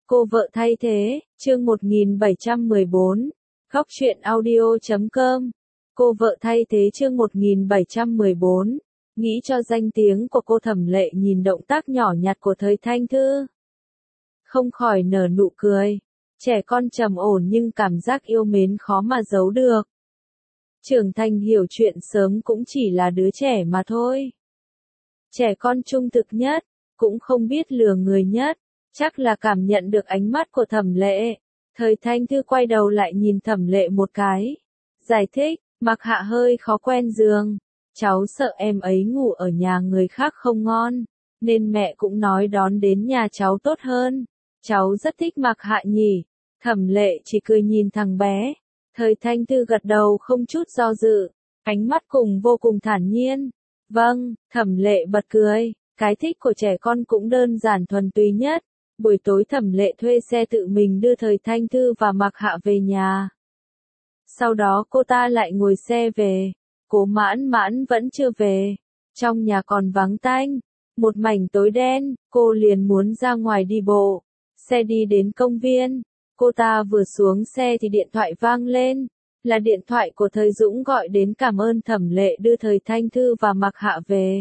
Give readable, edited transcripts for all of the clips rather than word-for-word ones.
Cô vợ thay thế, chương 1714, Góc truyện audio.com. Cô vợ thay thế chương 1714, nghĩ cho danh tiếng của cô Thẩm Lệ nhìn động tác nhỏ nhặt của Thời Thanh Thư. Không khỏi nở nụ cười, trẻ con trầm ổn nhưng cảm giác yêu mến khó mà giấu được. Trưởng thành hiểu chuyện sớm cũng chỉ là đứa trẻ mà thôi. Trẻ con trung thực nhất, cũng không biết lừa người nhất. Chắc là cảm nhận được ánh mắt của Thẩm Lệ. Thời Thanh Thư quay đầu lại nhìn Thẩm Lệ một cái. Giải thích, Mặc Hạ hơi khó quen giường. Cháu sợ em ấy ngủ ở nhà người khác không ngon. Nên mẹ cũng nói đón đến nhà cháu tốt hơn. Cháu rất thích Mặc Hạ nhỉ. Thẩm Lệ chỉ cười nhìn thằng bé. Thời Thanh Thư gật đầu không chút do dự. Ánh mắt vô cùng thản nhiên. Vâng, Thẩm Lệ bật cười. Cái thích của trẻ con cũng đơn giản thuần túy nhất. Buổi tối Thẩm Lệ thuê xe tự mình đưa Thời Thanh Thư và Mặc Hạ về nhà. Sau đó cô ta lại ngồi xe về. Cố Mãn Mãn vẫn chưa về. Trong nhà còn vắng tanh. Một mảnh tối đen, cô liền muốn ra ngoài đi bộ. Xe đi đến công viên. Cô ta vừa xuống xe thì điện thoại vang lên. Là điện thoại của Thời Dũng gọi đến cảm ơn Thẩm Lệ đưa Thời Thanh Thư và Mặc Hạ về.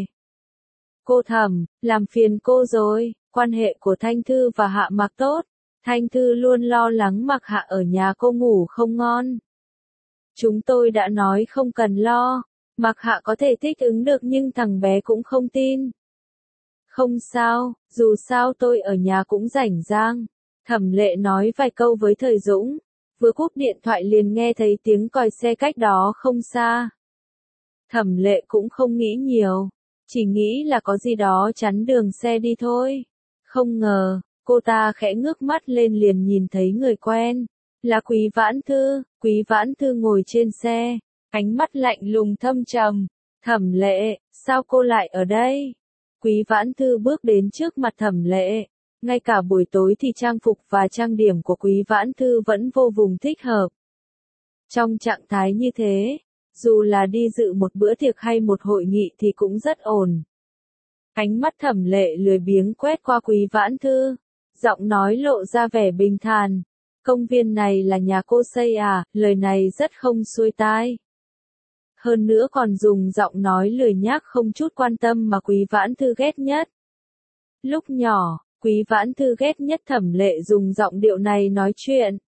Cô Thẩm, làm phiền cô rồi. Quan hệ của Thanh Thư và Hạ Mặc tốt. Thanh Thư luôn lo lắng Mặc Hạ ở nhà cô ngủ không ngon. Chúng tôi đã nói không cần lo. Mặc Hạ có thể thích ứng được nhưng thằng bé cũng không tin. Không sao, dù sao tôi ở nhà cũng rảnh rang. Thẩm Lệ nói vài câu với Thời Dũng. Vừa cúp điện thoại liền nghe thấy tiếng còi xe cách đó không xa. Thẩm Lệ cũng không nghĩ nhiều. Chỉ nghĩ là có gì đó chắn đường xe đi thôi. Không ngờ, cô ta khẽ ngước mắt lên liền nhìn thấy người quen. Là Quý Vãn Thư. Quý Vãn Thư ngồi trên xe. Ánh mắt lạnh lùng thâm trầm. Thẩm Lệ, sao cô lại ở đây? Quý Vãn Thư bước đến trước mặt Thẩm Lệ. Ngay cả buổi tối thì trang phục và trang điểm của Quý Vãn Thư vẫn vô cùng thích hợp. Trong trạng thái như thế, dù là đi dự một bữa tiệc hay một hội nghị thì cũng rất ổn. Ánh mắt Thẩm Lệ lười biếng quét qua Quý Vãn Thư. Giọng nói lộ ra vẻ bình thản. Công viên này là nhà cô xây à? Lời này rất không xuôi tai. Hơn nữa còn dùng giọng nói lười nhác không chút quan tâm mà Quý Vãn Thư ghét nhất. Lúc nhỏ, Quý Vãn Thư ghét nhất Thẩm Lệ dùng giọng điệu này nói chuyện.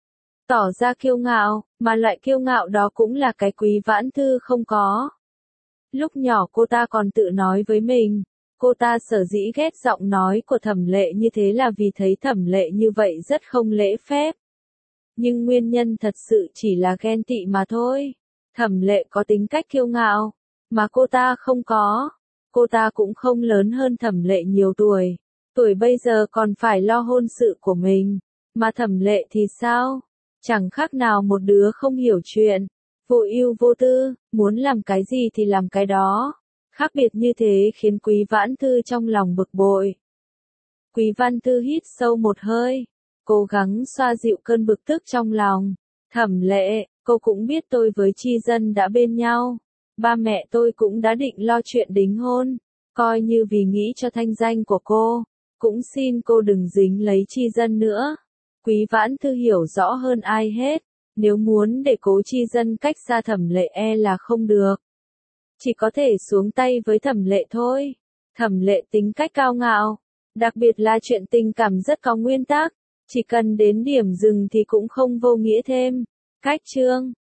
Tỏ ra kiêu ngạo, mà loại kiêu ngạo đó cũng là cái Quý Vãn Thư không có. Lúc nhỏ cô ta còn tự nói với mình, cô ta sở dĩ ghét giọng nói của Thẩm Lệ như thế là vì thấy Thẩm Lệ như vậy rất không lễ phép. Nhưng nguyên nhân thật sự chỉ là ghen tị mà thôi. Thẩm Lệ có tính cách kiêu ngạo, mà cô ta không có. Cô ta cũng không lớn hơn Thẩm Lệ nhiều tuổi. Tuổi bây giờ còn phải lo hôn sự của mình. Mà Thẩm Lệ thì sao? Chẳng khác nào một đứa không hiểu chuyện. Vô ưu vô tư, muốn làm cái gì thì làm cái đó. Khác biệt như thế khiến Quý Vãn Thư trong lòng bực bội. Quý Vãn Thư hít sâu một hơi. Cố gắng xoa dịu cơn bực tức trong lòng. Thẩm Lệ, cô cũng biết tôi với Chi Dân đã bên nhau. Ba mẹ tôi cũng đã định lo chuyện đính hôn. Coi như vì nghĩ cho thanh danh của cô. Cũng xin cô đừng dính lấy Chi Dân nữa. Quý Vãn Thư hiểu rõ hơn ai hết. Nếu muốn để Cố Chi Dân cách xa Thẩm Lệ là không được. Chỉ có thể xuống tay với Thẩm Lệ thôi. Thẩm Lệ tính cách cao ngạo. Đặc biệt là chuyện tình cảm rất có nguyên tắc. Chỉ cần đến điểm dừng thì cũng không vô nghĩa thêm. Cách chương